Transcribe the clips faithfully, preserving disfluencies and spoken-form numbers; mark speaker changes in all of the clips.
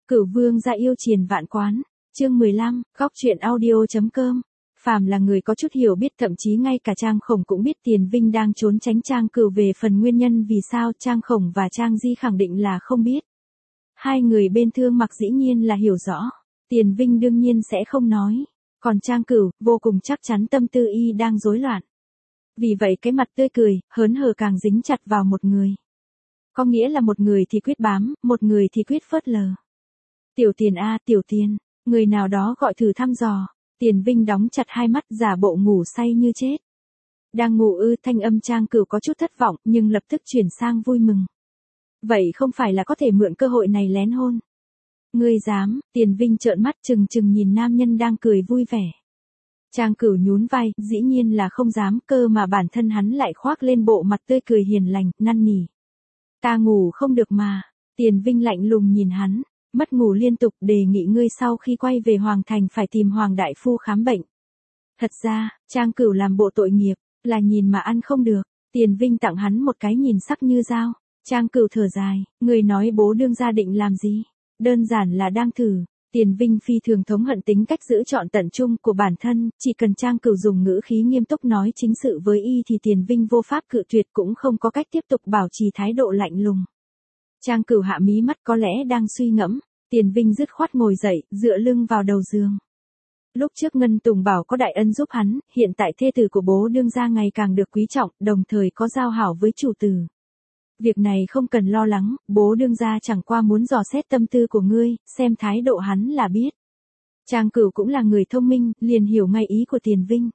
Speaker 1: Cửu vương gia yêu triền vạn quán, chương mười lăm, góc truyện audio.com. Phàm là người có chút hiểu biết, thậm chí ngay cả Trang Khổng cũng biết Tiền Vinh đang trốn tránh Trang Cửu. Về phần nguyên nhân vì sao, Trang Khổng và Trang Di khẳng định là không biết. Hai người bên Thương Mặc dĩ nhiên là hiểu rõ, Tiền Vinh đương nhiên sẽ không nói, còn Trang Cửu vô cùng chắc chắn tâm tư y đang rối loạn. Vì vậy cái mặt tươi cười, hớn hở càng dính chặt vào một người. Có nghĩa là một người thì quyết bám, một người thì quyết phớt lờ. Tiểu Tiền a, Tiểu Tiền, người nào đó gọi thử thăm dò. Tiền Vinh đóng chặt hai mắt, giả bộ ngủ say như chết. Đang ngủ ư? Thanh âm Trang Cửu có chút thất vọng, nhưng lập tức chuyển sang vui mừng. Vậy không phải là có thể mượn cơ hội này lén hôn? Ngươi dám? Tiền Vinh trợn mắt trừng trừng nhìn nam nhân đang cười vui vẻ. Trang Cửu nhún vai, dĩ nhiên là không dám, cơ mà bản thân hắn lại khoác lên bộ mặt tươi cười hiền lành, năn nỉ. Ta ngủ không được mà. Tiền Vinh lạnh lùng nhìn hắn. Mất ngủ liên tục, đề nghị ngươi sau khi quay về Hoàng Thành phải tìm Hoàng Đại Phu khám bệnh. Thật ra, Trang Cửu làm bộ tội nghiệp, là nhìn mà ăn không được. Tiền Vinh tặng hắn một cái nhìn sắc như dao. Trang Cửu thở dài, người nói bố đương gia định làm gì? Đơn giản là đang thử. Tiền Vinh phi thường thống hận tính cách giữ chọn tận trung của bản thân, chỉ cần Trang Cửu dùng ngữ khí nghiêm túc nói chính sự với y thì Tiền Vinh vô pháp cự tuyệt, cũng không có cách tiếp tục bảo trì thái độ lạnh lùng. Trang Cửu hạ mí mắt, có lẽ đang suy ngẫm. Tiền Vinh dứt khoát ngồi dậy, dựa lưng vào đầu giường. Lúc trước Ngân Tùng bảo có đại ân giúp hắn, hiện tại thê tử của bố đương gia ngày càng được quý trọng, đồng thời có giao hảo với chủ tử. Việc này không cần lo lắng, bố đương gia chẳng qua muốn dò xét tâm tư của ngươi, xem thái độ hắn là biết. Trang Cửu cũng là người thông minh, liền hiểu ngay ý của Tiền Vinh.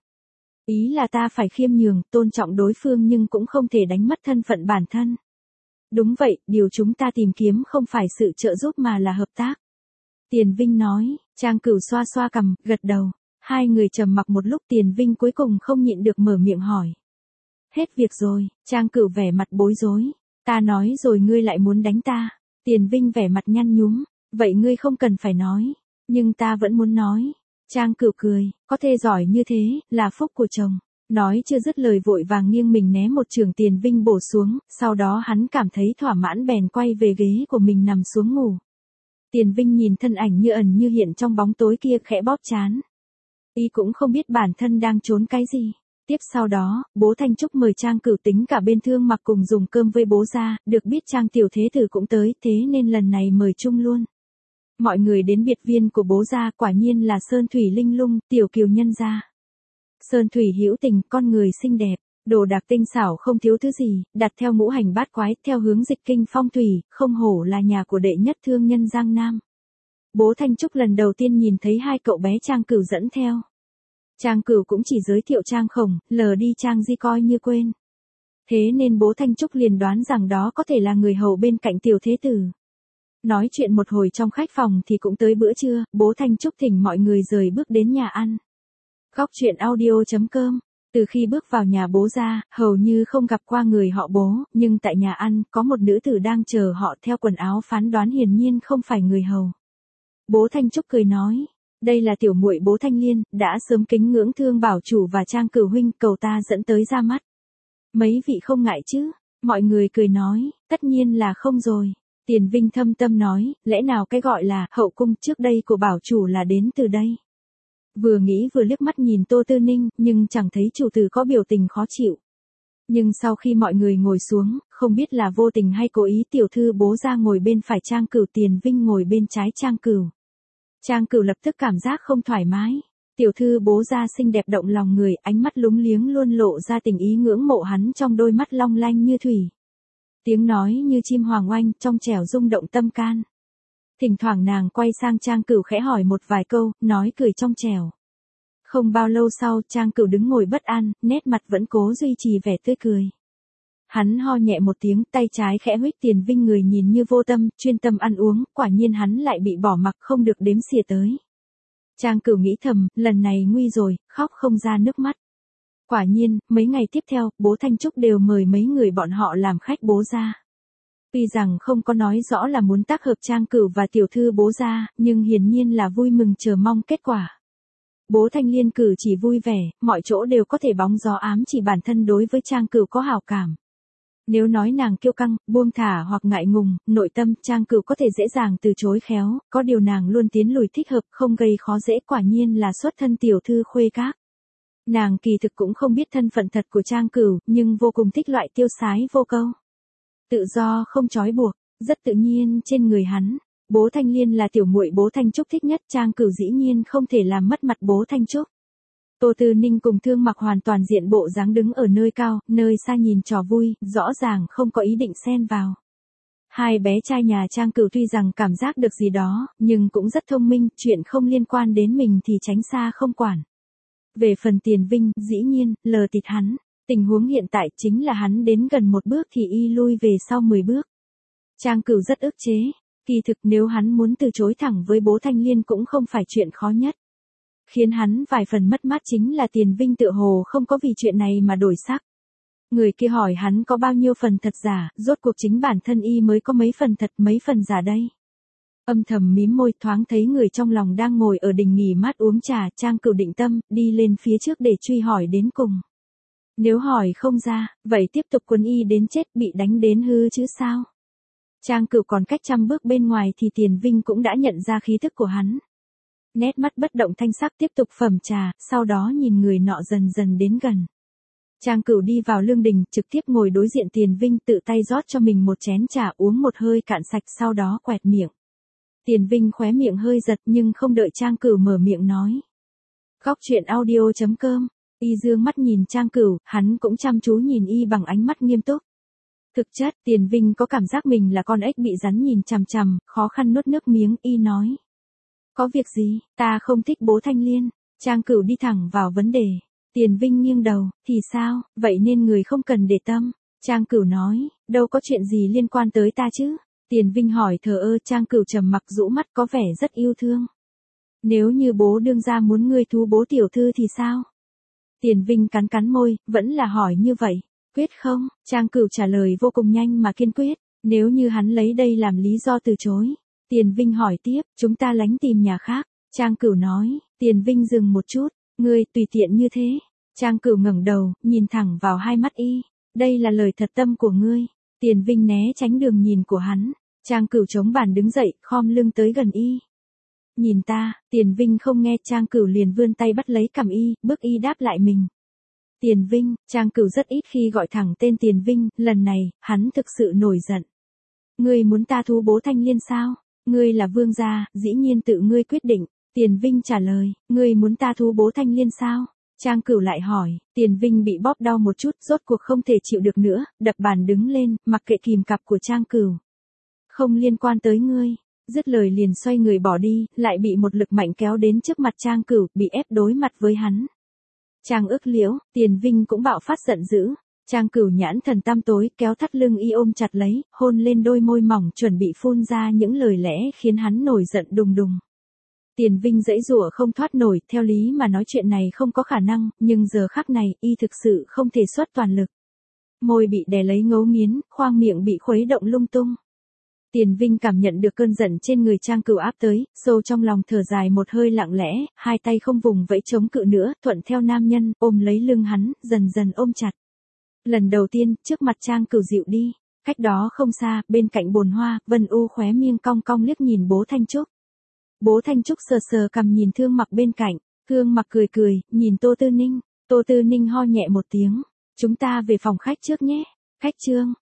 Speaker 1: Ý là ta phải khiêm nhường, tôn trọng đối phương nhưng cũng không thể đánh mất thân phận bản thân. Đúng vậy, điều chúng ta tìm kiếm không phải sự trợ giúp mà là hợp tác. Tiền Vinh nói. Trang Cửu xoa xoa cằm, gật đầu. Hai người trầm mặc một lúc, Tiền Vinh cuối cùng không nhịn được mở miệng hỏi. Hết việc rồi? Trang Cửu vẻ mặt bối rối. Ta nói rồi ngươi lại muốn đánh ta. Tiền Vinh vẻ mặt nhăn nhúm. Vậy ngươi không cần phải nói. Nhưng ta vẫn muốn nói. Trang Cửu cười, có thể giỏi như thế, là phúc của chồng. Nói chưa dứt lời vội vàng nghiêng mình né một chưởng Tiền Vinh bổ xuống, sau đó hắn cảm thấy thỏa mãn bèn quay về ghế của mình nằm xuống ngủ. Tiền Vinh nhìn thân ảnh như ẩn như hiện trong bóng tối kia khẽ bóp trán. Y cũng không biết bản thân đang trốn cái gì. Tiếp sau đó, bố Thanh Trúc mời Trang Cửu tính cả bên Thương Mặc cùng dùng cơm với bố ra, được biết Trang tiểu thế tử cũng tới, thế nên lần này mời chung luôn. Mọi người đến biệt viên của bố ra, quả nhiên là Sơn Thủy Linh Lung, Tiểu Kiều nhân gia. Sơn Thủy hữu tình, con người xinh đẹp, đồ đạc tinh xảo không thiếu thứ gì, đặt theo ngũ hành bát quái, theo hướng dịch kinh phong thủy, không hổ là nhà của đệ nhất thương nhân Giang Nam. Bố Thanh Trúc lần đầu tiên nhìn thấy hai cậu bé Trang Cửu dẫn theo. Trang Cửu cũng chỉ giới thiệu Trang Khổng, lờ đi Trang Di coi như quên. Thế nên bố Thanh Trúc liền đoán rằng đó có thể là người hầu bên cạnh tiểu thế tử. Nói chuyện một hồi trong khách phòng thì cũng tới bữa trưa, bố Thanh Trúc thỉnh mọi người rời bước đến nhà ăn. Góc truyện audio.com. Từ khi bước vào nhà bố ra, hầu như không gặp qua người họ bố, nhưng tại nhà ăn, có một nữ tử đang chờ họ, theo quần áo phán đoán hiển nhiên không phải người hầu. Bố Thanh Trúc cười nói, đây là tiểu muội bố Thanh Liên, đã sớm kính ngưỡng Thương bảo chủ và Trang Cửu huynh, cầu ta dẫn tới ra mắt. Mấy vị không ngại chứ? Mọi người cười nói, tất nhiên là không rồi. Tiền Vinh thâm tâm nói, lẽ nào cái gọi là hậu cung trước đây của bảo chủ là đến từ đây? Vừa nghĩ vừa liếc mắt nhìn Tô Tư Ninh, nhưng chẳng thấy chủ tử có biểu tình khó chịu. Nhưng sau khi mọi người ngồi xuống, không biết là vô tình hay cố ý, tiểu thư bố ra ngồi bên phải Trang Cửu, Tiền Vinh ngồi bên trái Trang Cửu. Trang Cửu lập tức cảm giác không thoải mái. Tiểu thư bố ra xinh đẹp động lòng người, ánh mắt lúng liếng luôn lộ ra tình ý ngưỡng mộ hắn trong đôi mắt long lanh như thủy. Tiếng nói như chim hoàng oanh, trong trẻo rung động tâm can. Thỉnh thoảng nàng quay sang Trang Cửu khẽ hỏi một vài câu, nói cười trong trẻo. Không bao lâu sau, Trang Cửu đứng ngồi bất an, nét mặt vẫn cố duy trì vẻ tươi cười. Hắn ho nhẹ một tiếng, tay trái khẽ huých. Tiền Vinh người nhìn như vô tâm, chuyên tâm ăn uống, quả nhiên hắn lại bị bỏ mặc không được đếm xỉa tới. Trang Cửu nghĩ thầm, lần này nguy rồi, khóc không ra nước mắt. Quả nhiên, mấy ngày tiếp theo, bố Thanh Trúc đều mời mấy người bọn họ làm khách bố ra. Tuy rằng không có nói rõ là muốn tác hợp Trang Cửu và tiểu thư bố ra, nhưng hiển nhiên là vui mừng chờ mong kết quả. Bố Thanh Liên cử chỉ vui vẻ, mọi chỗ đều có thể bóng gió ám chỉ bản thân đối với Trang Cửu có hảo cảm. Nếu nói nàng kiêu căng, buông thả hoặc ngại ngùng, nội tâm Trang Cửu có thể dễ dàng từ chối khéo, có điều nàng luôn tiến lùi thích hợp, không gây khó dễ, quả nhiên là xuất thân tiểu thư khuê các. Nàng kỳ thực cũng không biết thân phận thật của Trang Cửu, nhưng vô cùng thích loại tiêu sái vô câu. Tự do không trói buộc, rất tự nhiên trên người hắn. Bố Thanh Liên là tiểu muội Bố Thanh Trúc thích nhất, Trang Cửu dĩ nhiên không thể làm mất mặt Bố Thanh Trúc. Tô Tư Ninh cùng Thương Mặc hoàn toàn diện bộ dáng đứng ở nơi cao, nơi xa nhìn trò vui, rõ ràng không có ý định xen vào. Hai bé trai nhà Trang Cửu tuy rằng cảm giác được gì đó, nhưng cũng rất thông minh, chuyện không liên quan đến mình thì tránh xa không quản. Về phần Tiền Vinh, dĩ nhiên, lờ tịt hắn. Tình huống hiện tại chính là hắn đến gần một bước thì y lui về sau mười bước. Trang Cửu rất ức chế. Kỳ thực nếu hắn muốn từ chối thẳng với Bố Thanh Liên cũng không phải chuyện khó nhất. Khiến hắn vài phần mất mát chính là Tiền Vinh tựa hồ không có vì chuyện này mà đổi sắc. Người kia hỏi hắn có bao nhiêu phần thật giả, rốt cuộc chính bản thân y mới có mấy phần thật mấy phần giả đây. Âm thầm mím môi, thoáng thấy người trong lòng đang ngồi ở đình nghỉ mát uống trà, Trang Cửu định tâm, đi lên phía trước để truy hỏi đến cùng. Nếu hỏi không ra, vậy tiếp tục quấn y đến chết, bị đánh đến hư chứ sao. Trang Cửu còn cách trăm bước bên ngoài thì Tiền Vinh cũng đã nhận ra khí thức của hắn. Nét mắt bất động thanh sắc tiếp tục phẩm trà, sau đó nhìn người nọ dần dần đến gần. Trang Cửu đi vào lương đình, trực tiếp ngồi đối diện Tiền Vinh, tự tay rót cho mình một chén trà, uống một hơi cạn sạch, sau đó quẹt miệng. Tiền Vinh khóe miệng hơi giật nhưng không đợi Trang Cửu mở miệng nói. Góc truyện audio chấm com, y dương mắt nhìn Trang Cửu, hắn cũng chăm chú nhìn y bằng ánh mắt nghiêm túc. Thực chất, Tiền Vinh có cảm giác mình là con ếch bị rắn nhìn chằm chằm, khó khăn nuốt nước miếng, y nói. Có việc gì, ta không thích Bố Thanh Liên. Trang Cửu đi thẳng vào vấn đề. Tiền Vinh nghiêng đầu, thì sao, vậy nên người không cần để tâm. Trang Cửu nói, đâu có chuyện gì liên quan tới ta chứ. Tiền Vinh hỏi thờ ơ, Trang Cửu trầm mặc rũ mắt có vẻ rất yêu thương. Nếu như bố đương gia muốn ngươi thú Bố tiểu thư thì sao? Tiền Vinh cắn cắn môi, vẫn là hỏi như vậy. Quyết không? Trang Cửu trả lời vô cùng nhanh mà kiên quyết. Nếu như hắn lấy đây làm lý do từ chối. Tiền Vinh hỏi tiếp, chúng ta lánh tìm nhà khác. Trang Cửu nói, Tiền Vinh dừng một chút, ngươi tùy tiện như thế. Trang Cửu ngẩng đầu, nhìn thẳng vào hai mắt y. Đây là lời thật tâm của ngươi. Tiền Vinh né tránh đường nhìn của hắn. Trang Cửu chống bàn đứng dậy, khom lưng tới gần y. Nhìn ta, Tiền Vinh không nghe, Trang Cửu liền vươn tay bắt lấy cằm y, bước y đáp lại mình. Tiền Vinh, Trang Cửu rất ít khi gọi thẳng tên Tiền Vinh, lần này, hắn thực sự nổi giận. Ngươi muốn ta thú Bố Thanh Liên sao? Ngươi là vương gia, dĩ nhiên tự ngươi quyết định. Tiền Vinh trả lời, ngươi muốn ta thú Bố Thanh Liên sao? Trang Cửu lại hỏi, Tiền Vinh bị bóp đau một chút, rốt cuộc không thể chịu được nữa, đập bàn đứng lên, mặc kệ kìm cặp của Trang Cửu. Không liên quan tới ngươi. Dứt lời liền xoay người bỏ đi, lại bị một lực mạnh kéo đến trước mặt Trang Cửu, bị ép đối mặt với hắn. Trang ức liễu, Tiền Vinh cũng bạo phát giận dữ. Trang Cửu nhãn thần tăm tối, kéo thắt lưng y ôm chặt lấy, hôn lên đôi môi mỏng chuẩn bị phun ra những lời lẽ khiến hắn nổi giận đùng đùng. Tiền Vinh giãy giụa không thoát nổi, theo lý mà nói chuyện này không có khả năng, nhưng giờ khắc này, y thực sự không thể xuất toàn lực. Môi bị đè lấy ngấu nghiến, khoang miệng bị khuấy động lung tung. Tiền Vinh cảm nhận được cơn giận trên người Trang Cửu áp tới, sâu trong lòng thở dài một hơi lặng lẽ, hai tay không vùng vẫy chống cự nữa, thuận theo nam nhân, ôm lấy lưng hắn, dần dần ôm chặt. Lần đầu tiên, trước mặt Trang Cửu dịu đi, cách đó không xa, bên cạnh bồn hoa, Vân U khóe miệng cong cong liếc nhìn Bố Thanh Trúc. Bố Thanh Trúc sờ sờ cằm nhìn Thương Mặc bên cạnh, Thương Mặc cười cười, nhìn Tô Tư Ninh, Tô Tư Ninh ho nhẹ một tiếng, chúng ta về phòng khách trước nhé. Khách trương,